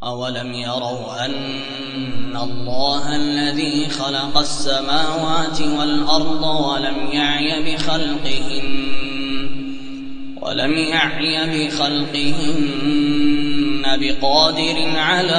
أولم يروا أن الله الذي خلق السماوات والأرض ولم يعي بخلقهن بقادر على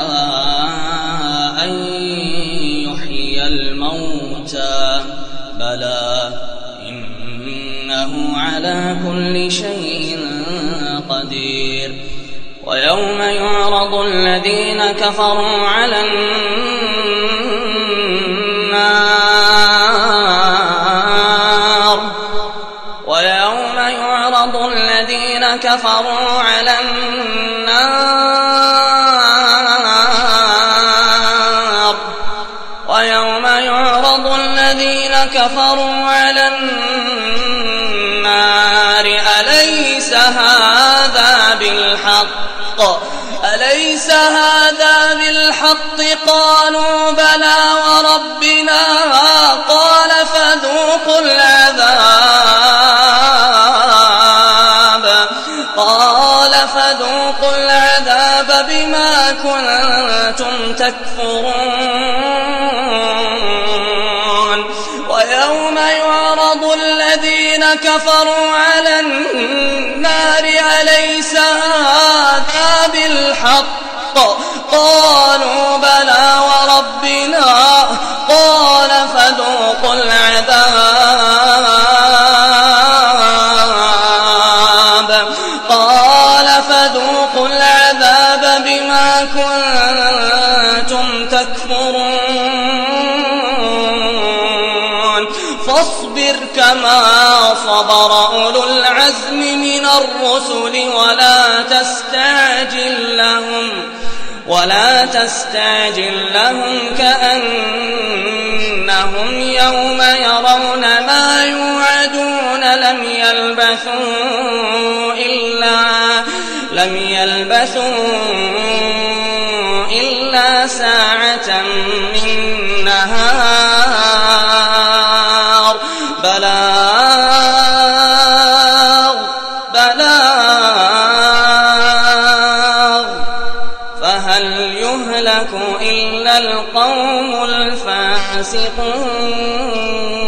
أن يحيي الموتى بلى إنه على كل شيء قدير. ويوم يعرض الذين كفروا على النار أليس هذا بالحق قالوا بلى وربنا قال فذوقوا العذاب بما كنتم تكفرون. ويوم يعرض الذين كفروا على النار أليس هذا بالحق قالوا بلى وربنا قال فذوقوا العذاب بما كنتم تكفرون. فاصبر كما صبر أولو العزم من الرسل ولا تستعجل لهم كأنهم يوم يرون ما يوعدون لم يلبثوا إلا ساعة من نهار بلاغ فهل يهلك إلا القوم الفاسقون.